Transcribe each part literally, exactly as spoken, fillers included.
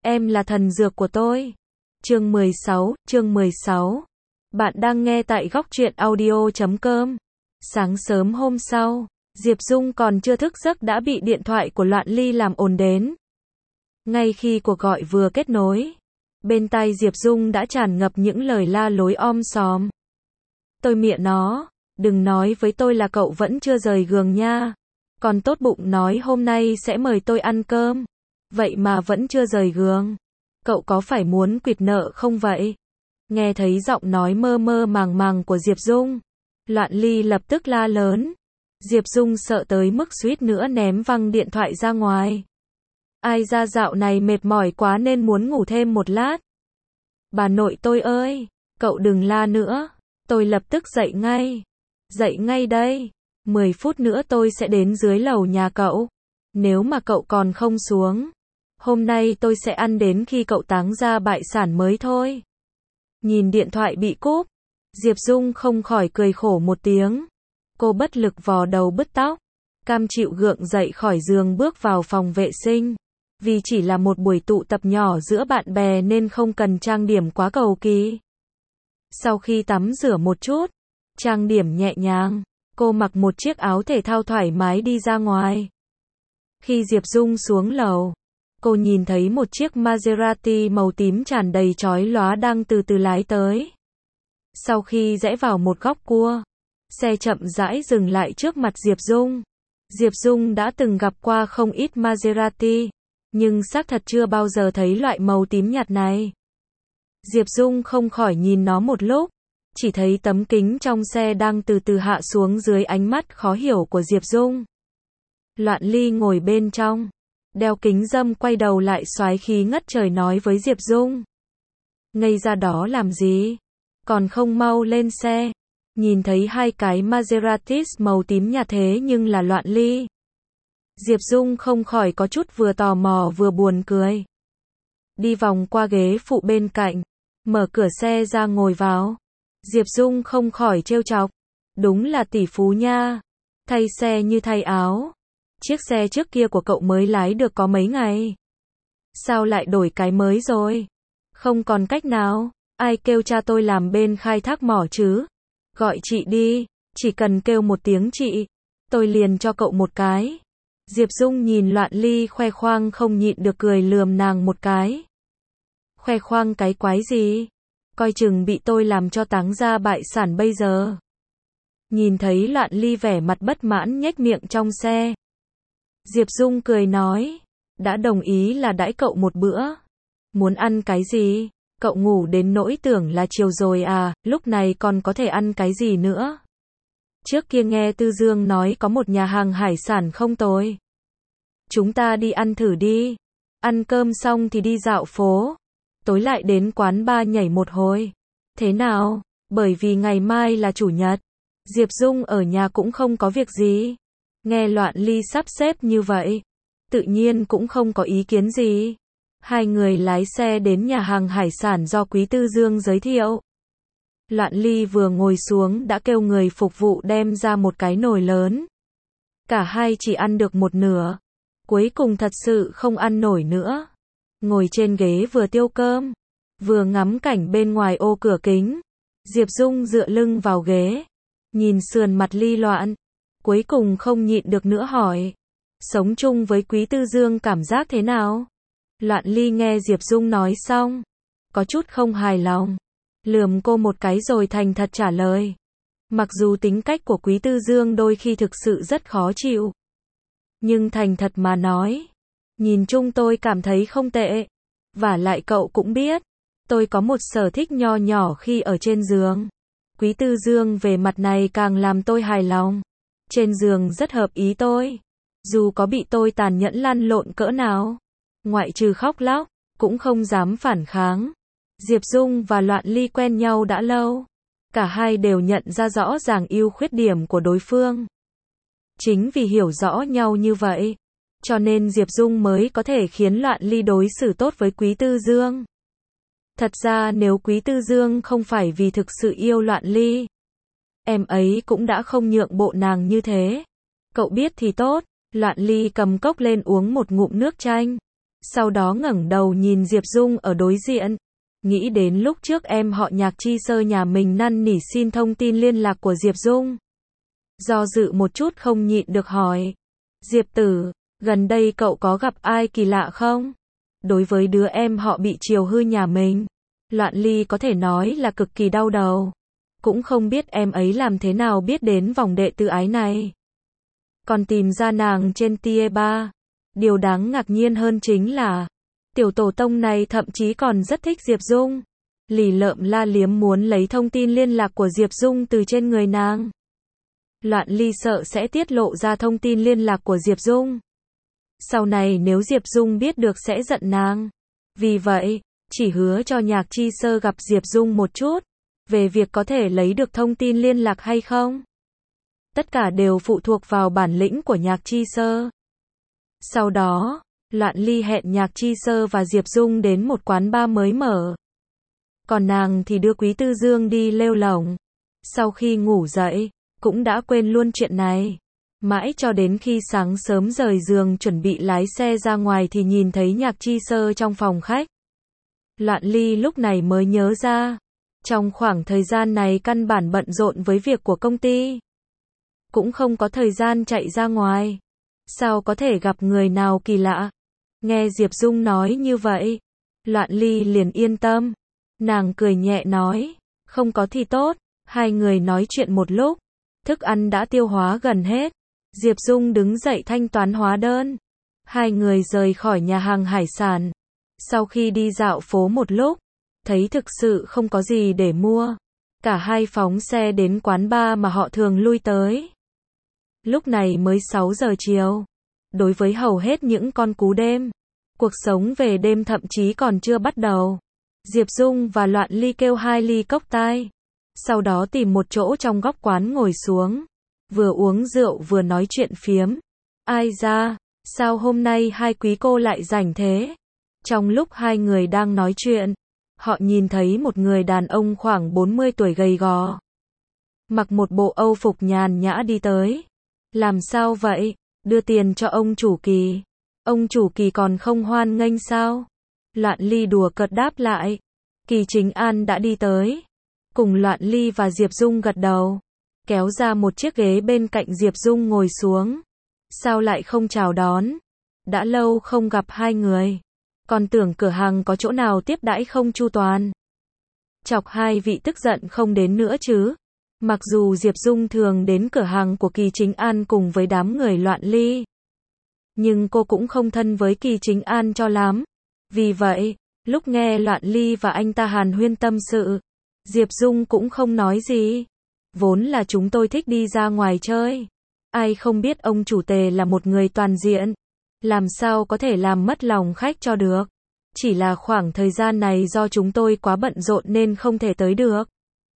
em là thần dược của tôi. Chương mười sáu, chương mười sáu. Bạn đang nghe tại góc truyện audio chấm com. Sáng sớm hôm sau, Diệp Dung còn chưa thức giấc đã bị điện thoại của Loạn Ly làm ồn đến. Ngay khi cuộc gọi vừa kết nối, bên tai Diệp Dung đã tràn ngập những lời la lối om sòm. Tôi mẹ nó, đừng nói với tôi là cậu vẫn chưa rời giường nha. Còn tốt bụng nói hôm nay sẽ mời tôi ăn cơm. Vậy mà vẫn chưa rời giường. Cậu có phải muốn quỵt nợ không vậy? Nghe thấy giọng nói mơ mơ màng màng của Diệp Dung, Loạn Ly lập tức la lớn. Diệp Dung sợ tới mức suýt nữa ném văng điện thoại ra ngoài. Ai ra dạo này mệt mỏi quá nên muốn ngủ thêm một lát. Bà nội tôi ơi, cậu đừng la nữa. Tôi lập tức dậy ngay. Dậy ngay đây. mười phút nữa tôi sẽ đến dưới lầu nhà cậu. Nếu mà cậu còn không xuống, hôm nay tôi sẽ ăn đến khi cậu táng ra bại sản mới thôi. Nhìn điện thoại bị cúp, Diệp Dung không khỏi cười khổ một tiếng. Cô bất lực vò đầu bứt tóc, cam chịu gượng dậy khỏi giường bước vào phòng vệ sinh. Vì chỉ là một buổi tụ tập nhỏ giữa bạn bè nên không cần trang điểm quá cầu kỳ. Sau khi tắm rửa một chút, trang điểm nhẹ nhàng, cô mặc một chiếc áo thể thao thoải mái đi ra ngoài. Khi Diệp Dung xuống lầu, cô nhìn thấy một chiếc Maserati màu tím tràn đầy chói lóa đang từ từ lái tới. Sau khi rẽ vào một góc cua, xe chậm rãi dừng lại trước mặt Diệp Dung. Diệp Dung đã từng gặp qua không ít Maserati, nhưng xác thật chưa bao giờ thấy loại màu tím nhạt này. Diệp Dung không khỏi nhìn nó một lúc, chỉ thấy tấm kính trong xe đang từ từ hạ xuống dưới ánh mắt khó hiểu của Diệp Dung. Loạn Ly ngồi bên trong, đeo kính râm quay đầu lại xoái khí ngất trời nói với Diệp Dung. Ngây ra đó làm gì? Còn không mau lên xe. Nhìn thấy hai cái Maserati màu tím nhạt thế nhưng là Loạn Ly. Diệp Dung không khỏi có chút vừa tò mò vừa buồn cười. Đi vòng qua ghế phụ bên cạnh, mở cửa xe ra ngồi vào. Diệp Dung không khỏi trêu chọc. Đúng là tỷ phú nha. Thay xe như thay áo. Chiếc xe trước kia của cậu mới lái được có mấy ngày. Sao lại đổi cái mới rồi? Không còn cách nào. Ai kêu cha tôi làm bên khai thác mỏ chứ? Gọi chị đi. Chỉ cần kêu một tiếng chị, tôi liền cho cậu một cái. Diệp Dung nhìn Loạn Ly khoe khoang không nhịn được cười lườm nàng một cái. Khoe khoang cái quái gì? Coi chừng bị tôi làm cho táng ra bại sản bây giờ. Nhìn thấy Loạn Ly vẻ mặt bất mãn nhếch miệng trong xe, Diệp Dung cười nói, đã đồng ý là đãi cậu một bữa. Muốn ăn cái gì? Cậu ngủ đến nỗi tưởng là chiều rồi à, lúc này còn có thể ăn cái gì nữa? Trước kia nghe Tư Dương nói có một nhà hàng hải sản không tồi. Chúng ta đi ăn thử đi. Ăn cơm xong thì đi dạo phố. Tối lại đến quán bar nhảy một hồi. Thế nào? Bởi vì ngày mai là chủ nhật. Diệp Dung ở nhà cũng không có việc gì. Nghe Loạn Ly sắp xếp như vậy, tự nhiên cũng không có ý kiến gì. Hai người lái xe đến nhà hàng hải sản do Quý Tư Dương giới thiệu. Loạn Ly vừa ngồi xuống đã kêu người phục vụ đem ra một cái nồi lớn. Cả hai chỉ ăn được một nửa. Cuối cùng thật sự không ăn nổi nữa. Ngồi trên ghế vừa tiêu cơm, vừa ngắm cảnh bên ngoài ô cửa kính. Diệp Dung dựa lưng vào ghế, nhìn sườn mặt Ly Loạn. Cuối cùng không nhịn được nữa hỏi. Sống chung với Quý Tư Dương cảm giác thế nào? Loạn Ly nghe Diệp Dung nói xong, có chút không hài lòng. Lườm cô một cái rồi thành thật trả lời. Mặc dù tính cách của Quý Tư Dương đôi khi thực sự rất khó chịu, nhưng thành thật mà nói, nhìn chung tôi cảm thấy không tệ. Vả lại cậu cũng biết, tôi có một sở thích nho nhỏ khi ở trên giường. Quý Tư Dương về mặt này càng làm tôi hài lòng. Trên giường rất hợp ý tôi. Dù có bị tôi tàn nhẫn lăn lộn cỡ nào, ngoại trừ khóc lóc, cũng không dám phản kháng. Diệp Dung và Loạn Ly quen nhau đã lâu. Cả hai đều nhận ra rõ ràng ưu khuyết điểm của đối phương. Chính vì hiểu rõ nhau như vậy, cho nên Diệp Dung mới có thể khiến Loạn Ly đối xử tốt với Quý Tư Dương. Thật ra nếu Quý Tư Dương không phải vì thực sự yêu Loạn Ly, em ấy cũng đã không nhượng bộ nàng như thế. Cậu biết thì tốt. Loạn Ly cầm cốc lên uống một ngụm nước chanh. Sau đó ngẩng đầu nhìn Diệp Dung ở đối diện. Nghĩ đến lúc trước em họ Nhạc Chi Sơ nhà mình năn nỉ xin thông tin liên lạc của Diệp Dung. Do dự một chút không nhịn được hỏi. Diệp tử, gần đây cậu có gặp ai kỳ lạ không? Đối với đứa em họ bị chiều hư nhà mình, Loạn Ly có thể nói là cực kỳ đau đầu. Cũng không biết em ấy làm thế nào biết đến vòng đệ tử ái này. Còn tìm ra nàng trên Tie ba. Điều đáng ngạc nhiên hơn chính là, tiểu tổ tông này thậm chí còn rất thích Diệp Dung. Lì lợm la liếm muốn lấy thông tin liên lạc của Diệp Dung từ trên người nàng. Loạn Ly sợ sẽ tiết lộ ra thông tin liên lạc của Diệp Dung. Sau này nếu Diệp Dung biết được sẽ giận nàng. Vì vậy, chỉ hứa cho Nhạc Chi Sơ gặp Diệp Dung một chút. Về việc có thể lấy được thông tin liên lạc hay không. Tất cả đều phụ thuộc vào bản lĩnh của Nhạc Chi Sơ. Sau đó, Loạn Ly hẹn Nhạc Chi Sơ và Diệp Dung đến một quán bar mới mở. Còn nàng thì đưa Quý Tư Dương đi lêu lổng. Sau khi ngủ dậy, cũng đã quên luôn chuyện này. Mãi cho đến khi sáng sớm rời giường chuẩn bị lái xe ra ngoài thì nhìn thấy Nhạc Chi Sơ trong phòng khách. Loạn Ly lúc này mới nhớ ra. Trong khoảng thời gian này căn bản bận rộn với việc của công ty. Cũng không có thời gian chạy ra ngoài. Sao có thể gặp người nào kỳ lạ? Nghe Diệp Dung nói như vậy, Loạn Ly liền yên tâm. Nàng cười nhẹ nói, không có thì tốt. Hai người nói chuyện một lúc, thức ăn đã tiêu hóa gần hết. Diệp Dung đứng dậy thanh toán hóa đơn. Hai người rời khỏi nhà hàng hải sản. Sau khi đi dạo phố một lúc, thấy thực sự không có gì để mua. Cả hai phóng xe đến quán bar mà họ thường lui tới. Lúc này mới sáu giờ chiều. Đối với hầu hết những con cú đêm, cuộc sống về đêm thậm chí còn chưa bắt đầu. Diệp Dung và Loạn Ly kêu hai ly cốc tai. Sau đó tìm một chỗ trong góc quán ngồi xuống. Vừa uống rượu vừa nói chuyện phiếm. Ai ra, sao hôm nay hai quý cô lại rảnh thế? Trong lúc hai người đang nói chuyện, họ nhìn thấy một người đàn ông khoảng bốn mươi tuổi gầy gò. Mặc một bộ âu phục nhàn nhã đi tới. Làm sao vậy? Đưa tiền cho ông chủ Kỳ. Ông chủ Kỳ còn không hoan nghênh sao? Loạn Ly đùa cợt đáp lại. Kỳ Chính An đã đi tới. Cùng Loạn Ly và Diệp Dung gật đầu. Kéo ra một chiếc ghế bên cạnh Diệp Dung ngồi xuống. Sao lại không chào đón? Đã lâu không gặp hai người. Còn tưởng cửa hàng có chỗ nào tiếp đãi không chu toàn. Chọc hai vị tức giận không đến nữa chứ. Mặc dù Diệp Dung thường đến cửa hàng của Kỳ Chính An cùng với đám người Loạn Ly. Nhưng cô cũng không thân với Kỳ Chính An cho lắm. Vì vậy, lúc nghe Loạn Ly và anh ta hàn huyên tâm sự, Diệp Dung cũng không nói gì. Vốn là chúng tôi thích đi ra ngoài chơi. Ai không biết ông chủ Tề là một người toàn diện. Làm sao có thể làm mất lòng khách cho được. Chỉ là khoảng thời gian này do chúng tôi quá bận rộn nên không thể tới được.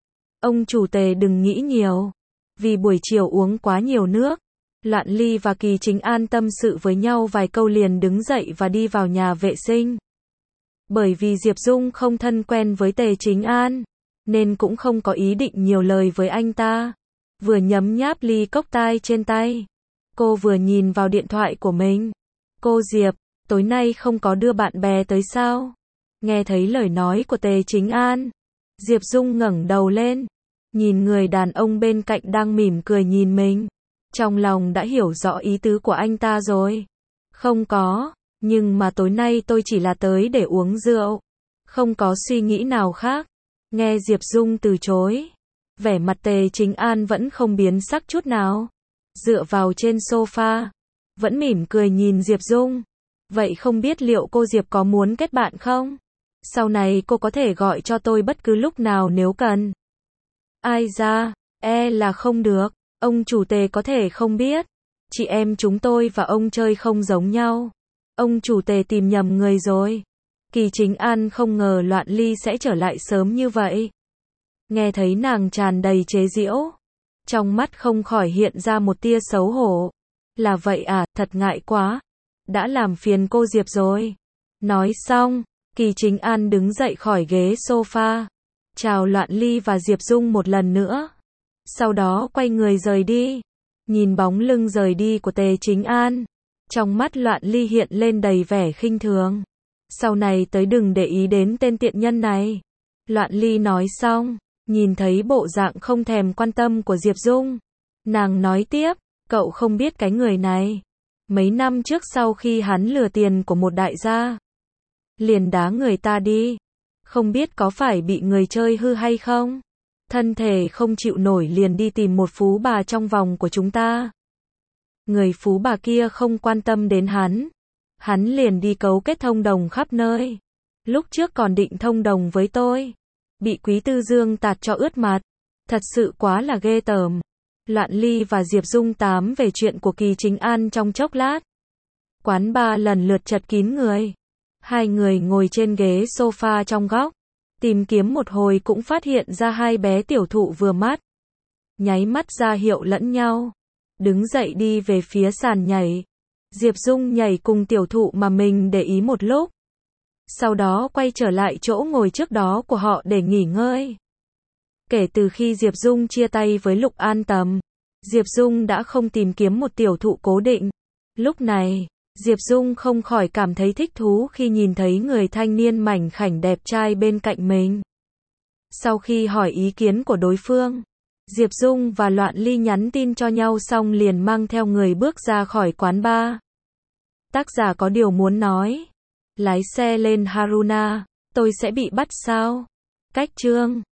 Ông chủ Tề đừng nghĩ nhiều. Vì buổi chiều uống quá nhiều nước, Loạn Ly và Kỳ Chính An tâm sự với nhau vài câu liền đứng dậy và đi vào nhà vệ sinh. Bởi vì Diệp Dung không thân quen với Tề Chính An, nên cũng không có ý định nhiều lời với anh ta. Vừa nhấm nháp ly cốc tai trên tay, cô vừa nhìn vào điện thoại của mình. Cô Diệp, tối nay không có đưa bạn bè tới sao? Nghe thấy lời nói của Tề Chính An, Diệp Dung ngẩng đầu lên, nhìn người đàn ông bên cạnh đang mỉm cười nhìn mình. Trong lòng đã hiểu rõ ý tứ của anh ta rồi. Không có, nhưng mà tối nay tôi chỉ là tới để uống rượu. Không có suy nghĩ nào khác. Nghe Diệp Dung từ chối, vẻ mặt Tề Chính An vẫn không biến sắc chút nào. Dựa vào trên sofa, vẫn mỉm cười nhìn Diệp Dung. Vậy không biết liệu cô Diệp có muốn kết bạn không? Sau này cô có thể gọi cho tôi bất cứ lúc nào nếu cần. Ai ra, e là không được. Ông chủ Tề có thể không biết. Chị em chúng tôi và ông chơi không giống nhau. Ông chủ Tề tìm nhầm người rồi. Kỳ Chính An không ngờ Loạn Ly sẽ trở lại sớm như vậy. Nghe thấy nàng tràn đầy chế giễu, trong mắt không khỏi hiện ra một tia xấu hổ. Là vậy à, thật ngại quá. Đã làm phiền cô Diệp rồi. Nói xong, Kỳ Chính An đứng dậy khỏi ghế sofa, chào Loạn Ly và Diệp Dung một lần nữa. Sau đó quay người rời đi. Nhìn bóng lưng rời đi của Tề Chính An, Trong mắt Loạn Ly hiện lên đầy vẻ khinh thường. Sau này tới đừng để ý đến tên tiện nhân này. Loạn Ly nói xong, nhìn thấy bộ dạng không thèm quan tâm của Diệp Dung. Nàng nói tiếp, cậu không biết cái người này. Mấy năm trước sau khi hắn lừa tiền của một đại gia, liền đá người ta đi. Không biết có phải bị người chơi hư hay không? Thân thể không chịu nổi liền đi tìm một phú bà trong vòng của chúng ta. Người phú bà kia không quan tâm đến hắn. Hắn liền đi cấu kết thông đồng khắp nơi. Lúc trước còn định thông đồng với tôi. Bị Quý Tư Dương tạt cho ướt mặt. Thật sự quá là ghê tởm. Loạn Ly và Diệp Dung tám về chuyện của Kỳ Chính An trong chốc lát. Quán bar lần lượt chật kín người. Hai người ngồi trên ghế sofa trong góc. Tìm kiếm một hồi cũng phát hiện ra hai bé tiểu thụ vừa mắt. Nháy mắt ra hiệu lẫn nhau. Đứng dậy đi về phía sàn nhảy. Diệp Dung nhảy cùng tiểu thụ mà mình để ý một lúc. Sau đó quay trở lại chỗ ngồi trước đó của họ để nghỉ ngơi. Kể từ khi Diệp Dung chia tay với Lục An Tầm, Diệp Dung đã không tìm kiếm một tiểu thụ cố định. Lúc này, Diệp Dung không khỏi cảm thấy thích thú khi nhìn thấy người thanh niên mảnh khảnh đẹp trai bên cạnh mình. Sau khi hỏi ý kiến của đối phương, Diệp Dung và Loạn Ly nhắn tin cho nhau xong liền mang theo người bước ra khỏi quán bar. Tác giả có điều muốn nói. Lái xe lên Haruna, tôi sẽ bị bắt sao? Cách chương